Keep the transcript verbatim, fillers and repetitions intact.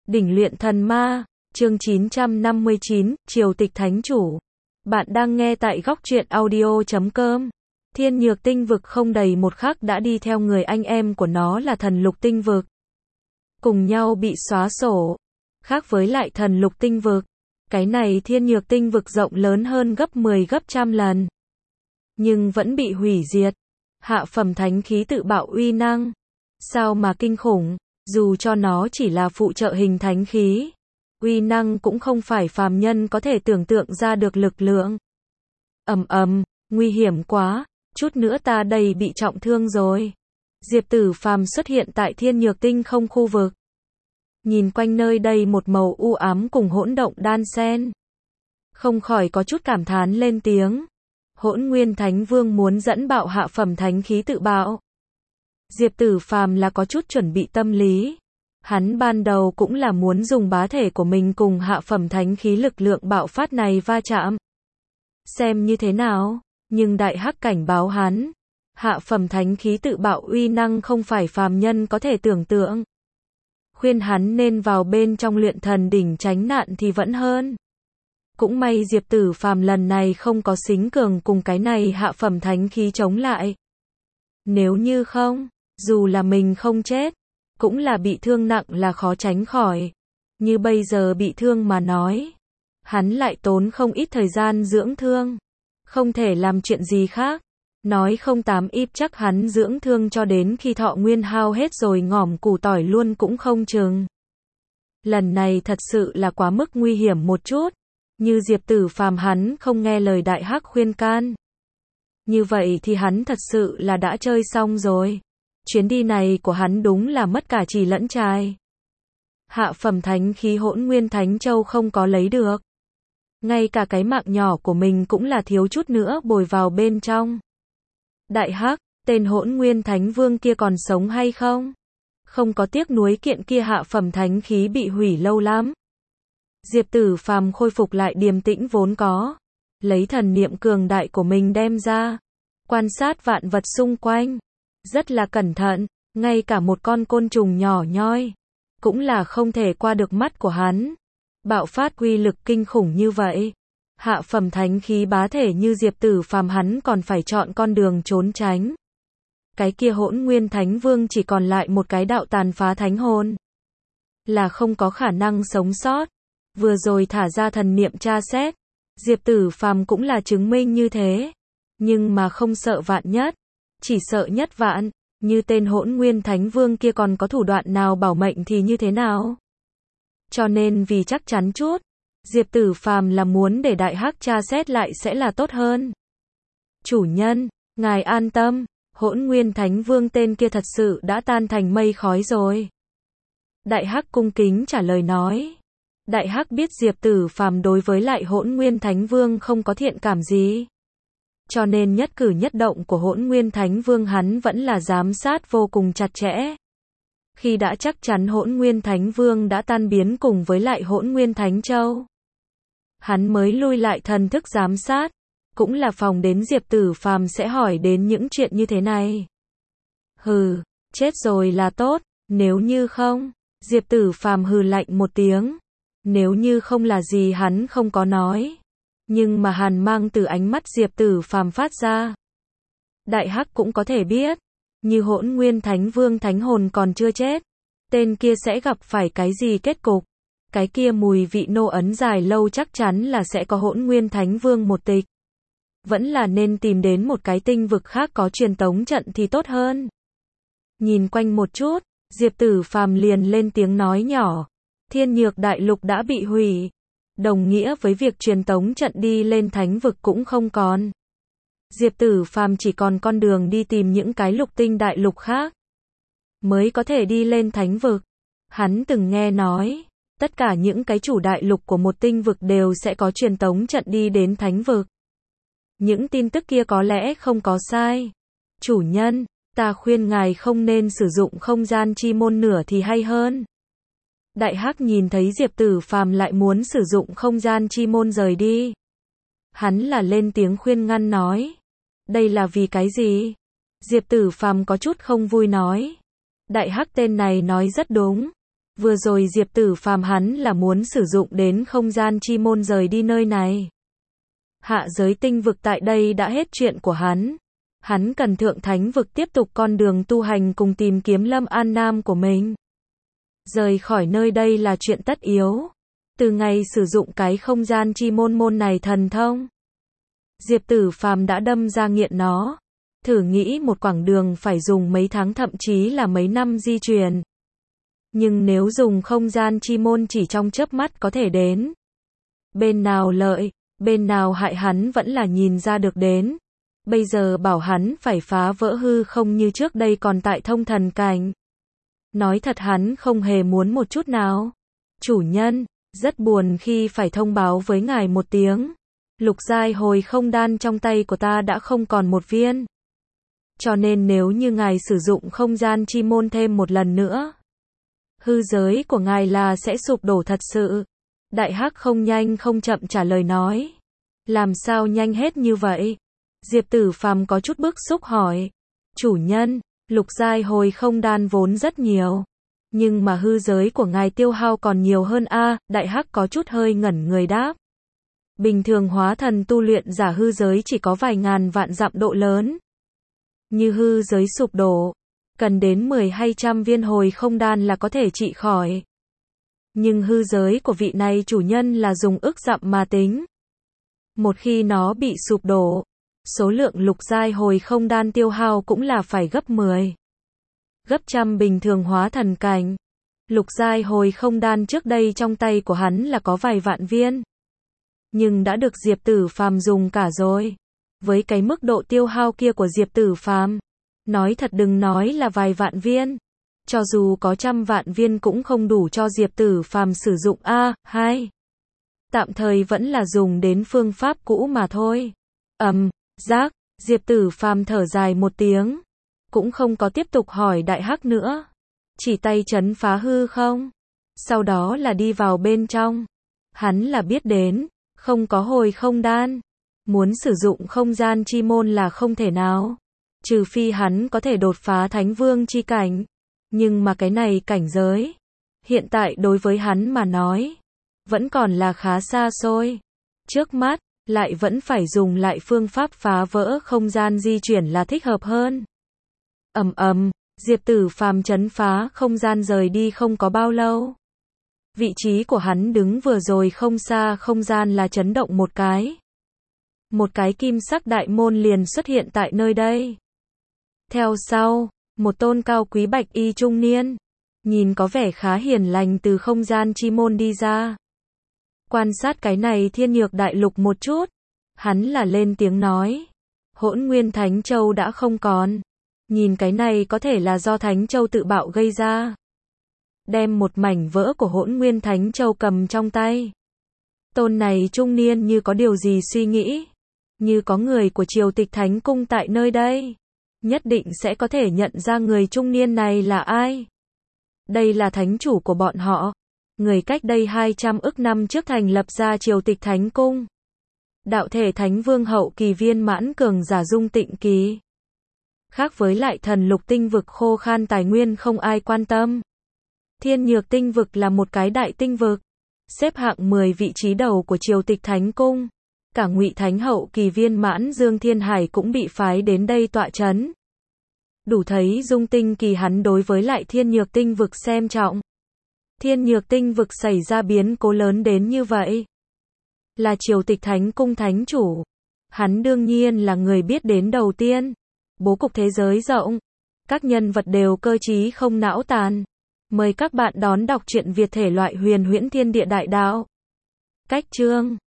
Đỉnh luyện thần ma, chương chín trăm năm mươi chín, Triều tịch thánh chủ. Bạn đang nghe tại góc truyện audio chấm com. Thiên nhược tinh vực không đầy một khắc đã đi theo người anh em của nó là thần lục tinh vực. Cùng nhau bị xóa sổ. Khác với lại thần lục tinh vực, cái này thiên nhược tinh vực rộng lớn hơn gấp mười gấp trăm lần. Nhưng vẫn bị hủy diệt. Hạ phẩm thánh khí tự bạo uy năng. Sao mà kinh khủng, dù cho nó chỉ là phụ trợ hình thánh khí. Uy năng cũng không phải phàm nhân có thể tưởng tượng ra được lực lượng. Ầm ầm, nguy hiểm quá, chút nữa ta đây bị trọng thương rồi. Diệp Tử Phàm xuất hiện tại thiên nhược tinh không khu vực. Nhìn quanh nơi đây một màu u ám cùng hỗn động đan xen. Không khỏi có chút cảm thán lên tiếng. Hỗn Nguyên Thánh Vương muốn dẫn bạo hạ phẩm thánh khí tự bạo. Diệp Tử Phàm là có chút chuẩn bị tâm lý. Hắn ban đầu cũng là muốn dùng bá thể của mình cùng hạ phẩm thánh khí lực lượng bạo phát này va chạm. Xem như thế nào, nhưng đại hắc cảnh báo hắn. Hạ phẩm thánh khí tự bạo uy năng không phải phàm nhân có thể tưởng tượng. Khuyên hắn nên vào bên trong luyện thần đỉnh tránh nạn thì vẫn hơn. Cũng may Diệp Tử Phàm lần này không có xính cường cùng cái này hạ phẩm thánh khí chống lại. Nếu như không, dù là mình không chết, cũng là bị thương nặng là khó tránh khỏi. Như bây giờ bị thương mà nói, hắn lại tốn không ít thời gian dưỡng thương. Không thể làm chuyện gì khác. Nói không tám ít chắc hắn dưỡng thương cho đến khi thọ nguyên hao hết rồi ngỏm củ tỏi luôn cũng không chừng. Lần này thật sự là quá mức nguy hiểm một chút. Như Diệp Tử Phàm hắn không nghe lời đại hắc khuyên can. Như vậy thì hắn thật sự là đã chơi xong rồi. Chuyến đi này của hắn đúng là mất cả trì lẫn trai. Hạ phẩm thánh khí Hỗn Nguyên Thánh Châu không có lấy được. Ngay cả cái mạng nhỏ của mình cũng là thiếu chút nữa bồi vào bên trong. Đại hắc, tên Hỗn Nguyên Thánh Vương kia còn sống hay không? Không có tiếc nuối kiện kia hạ phẩm thánh khí bị hủy lâu lắm. Diệp Tử Phàm khôi phục lại điềm tĩnh vốn có. Lấy thần niệm cường đại của mình đem ra. Quan sát vạn vật xung quanh. Rất là cẩn thận, ngay cả một con côn trùng nhỏ nhoi. Cũng là không thể qua được mắt của hắn. Bạo phát uy lực kinh khủng như vậy. Hạ phẩm thánh khí bá thể như Diệp Tử Phàm hắn còn phải chọn con đường trốn tránh. Cái kia Hỗn Nguyên Thánh Vương chỉ còn lại một cái đạo tàn phá thánh hồn. Là không có khả năng sống sót. Vừa rồi thả ra thần niệm tra xét. Diệp Tử Phàm cũng là chứng minh như thế. Nhưng mà không sợ vạn nhất. Chỉ sợ nhất vạn. Như tên Hỗn Nguyên Thánh Vương kia còn có thủ đoạn nào bảo mệnh thì như thế nào? Cho nên vì chắc chắn chút. Diệp Tử Phàm là muốn để đại hắc tra xét lại sẽ là tốt hơn. Chủ nhân, ngài an tâm. Hỗn Nguyên Thánh Vương tên kia thật sự đã tan thành mây khói rồi. Đại hắc cung kính trả lời nói. Đại hắc biết Diệp Tử Phàm đối với lại Hỗn Nguyên Thánh Vương không có thiện cảm gì. Cho nên nhất cử nhất động của Hỗn Nguyên Thánh Vương hắn vẫn là giám sát vô cùng chặt chẽ. Khi đã chắc chắn Hỗn Nguyên Thánh Vương đã tan biến cùng với lại Hỗn Nguyên Thánh Châu, hắn mới lui lại thần thức giám sát. Cũng là phòng đến Diệp Tử Phàm sẽ hỏi đến những chuyện như thế này. Hừ, chết rồi là tốt, nếu như không, Diệp Tử Phàm hừ lạnh một tiếng. Nếu như không là gì hắn không có nói. Nhưng mà hàn mang từ ánh mắt Diệp Tử Phàm phát ra. Đại hắc cũng có thể biết. Như Hỗn Nguyên Thánh Vương thánh hồn còn chưa chết. Tên kia sẽ gặp phải cái gì kết cục. Cái kia mùi vị nô ấn dài lâu chắc chắn là sẽ có Hỗn Nguyên Thánh Vương một tịch. Vẫn là nên tìm đến một cái tinh vực khác có truyền tống trận thì tốt hơn. Nhìn quanh một chút, Diệp Tử Phàm liền lên tiếng nói nhỏ. Thiên nhược đại lục đã bị hủy. Đồng nghĩa với việc truyền tống trận đi lên thánh vực cũng không còn. Diệp Tử Phàm chỉ còn con đường đi tìm những cái lục tinh đại lục khác. Mới có thể đi lên thánh vực. Hắn từng nghe nói. Tất cả những cái chủ đại lục của một tinh vực đều sẽ có truyền tống trận đi đến thánh vực. Những tin tức kia có lẽ không có sai. Chủ nhân, ta khuyên ngài không nên sử dụng không gian chi môn nửa thì hay hơn. Đại hắc nhìn thấy Diệp Tử Phàm lại muốn sử dụng không gian chi môn rời đi. Hắn là lên tiếng khuyên ngăn nói. Đây là vì cái gì? Diệp Tử Phàm có chút không vui nói. Đại hắc tên này nói rất đúng. Vừa rồi Diệp Tử Phàm hắn là muốn sử dụng đến không gian chi môn rời đi nơi này. Hạ giới tinh vực tại đây đã hết chuyện của hắn. Hắn cần thượng thánh vực tiếp tục con đường tu hành cùng tìm kiếm Lâm An Nam của mình. Rời khỏi nơi đây là chuyện tất yếu. Từ ngày sử dụng cái không gian chi môn môn này thần thông, Diệp Tử Phàm đã đâm ra nghiện nó. Thử nghĩ một quãng đường phải dùng mấy tháng thậm chí là mấy năm di chuyển. Nhưng nếu dùng không gian chi môn chỉ trong chớp mắt có thể đến. Bên nào lợi, bên nào hại hắn vẫn là nhìn ra được đến. Bây giờ bảo hắn phải phá vỡ hư không như trước đây còn tại thông thần cảnh. Nói thật hắn không hề muốn một chút nào. Chủ nhân, rất buồn khi phải thông báo với ngài một tiếng. Lục giai hồi không đan trong tay của ta đã không còn một viên. Cho nên nếu như ngài sử dụng không gian chi môn thêm một lần nữa, hư giới của ngài là sẽ sụp đổ thật sự. Đại Hắc không nhanh không chậm trả lời nói. Làm sao nhanh hết như vậy? Diệp Tử Phàm có chút bức xúc hỏi. Chủ nhân, lục giai hồi không đan vốn rất nhiều. Nhưng mà hư giới của ngài tiêu hao còn nhiều hơn a. Đại Hắc có chút hơi ngẩn người đáp. Bình thường hóa thần tu luyện giả hư giới chỉ có vài ngàn vạn dặm độ lớn. Như hư giới sụp đổ, cần đến mười hay trăm viên hồi không đan là có thể trị khỏi. Nhưng hư giới của vị này chủ nhân là dùng ức dặm mà tính. Một khi nó bị sụp đổ, số lượng lục giai hồi không đan tiêu hao cũng là phải gấp mười. Gấp trăm bình thường hóa thần cảnh. Lục giai hồi không đan trước đây trong tay của hắn là có vài vạn viên. Nhưng đã được Diệp Tử Phàm dùng cả rồi. Với cái mức độ tiêu hao kia của Diệp Tử Phàm, nói thật đừng nói là vài vạn viên. Cho dù có trăm vạn viên cũng không đủ cho Diệp Tử Phàm sử dụng a. Hai. Tạm thời vẫn là dùng đến phương pháp cũ mà thôi. Ầm, um, giác, Diệp Tử Phàm thở dài một tiếng. Cũng không có tiếp tục hỏi Đại Hắc nữa. Chỉ tay chấn phá hư không. Sau đó là đi vào bên trong. Hắn là biết đến, không có hồi không đan. Muốn sử dụng không gian chi môn là không thể nào. Trừ phi hắn có thể đột phá Thánh Vương chi cảnh. Nhưng mà cái này cảnh giới. Hiện tại đối với hắn mà nói. Vẫn còn là khá xa xôi. Trước mắt, lại vẫn phải dùng lại phương pháp phá vỡ không gian di chuyển là thích hợp hơn. Ầm ầm, Diệp Tử Phàm chấn phá không gian rời đi không có bao lâu. Vị trí của hắn đứng vừa rồi không xa không gian là chấn động một cái. Một cái kim sắc đại môn liền xuất hiện tại nơi đây. Theo sau, một tôn cao quý bạch y trung niên, nhìn có vẻ khá hiền lành từ không gian chi môn đi ra. Quan sát cái này thiên nhược đại lục một chút, hắn là lên tiếng nói. Hỗn Nguyên Thánh Châu đã không còn. Nhìn cái này có thể là do Thánh Châu tự bạo gây ra. Đem một mảnh vỡ của Hỗn Nguyên Thánh Châu cầm trong tay. Tôn này trung niên như có điều gì suy nghĩ. Như có người của Triều Tịch Thánh Cung tại nơi đây. Nhất định sẽ có thể nhận ra người trung niên này là ai. Đây là thánh chủ của bọn họ. Người cách đây hai trăm ức năm trước thành lập ra Triều Tịch Thánh Cung. Đạo thể Thánh Vương hậu kỳ viên mãn cường giả Dung Tịnh Kỳ. Khác với lại thần lục tinh vực khô khan tài nguyên không ai quan tâm. Thiên Nhược tinh vực là một cái đại tinh vực. Xếp hạng mười vị trí đầu của Triều Tịch Thánh Cung. Cả Ngụy Thánh hậu kỳ viên mãn Dương Thiên Hải cũng bị phái đến đây tọa chấn. Đủ thấy Dung Tinh Kỳ hắn đối với lại Thiên Nhược tinh vực xem trọng. Thiên Nhược tinh vực xảy ra biến cố lớn đến như vậy. Là Triều Tịch Thánh Cung thánh chủ. Hắn đương nhiên là người biết đến đầu tiên. Bố cục thế giới rộng. Các nhân vật đều cơ trí không não tàn. Mời các bạn đón đọc truyện Việt thể loại huyền huyễn thiên địa đại đạo. Cách chương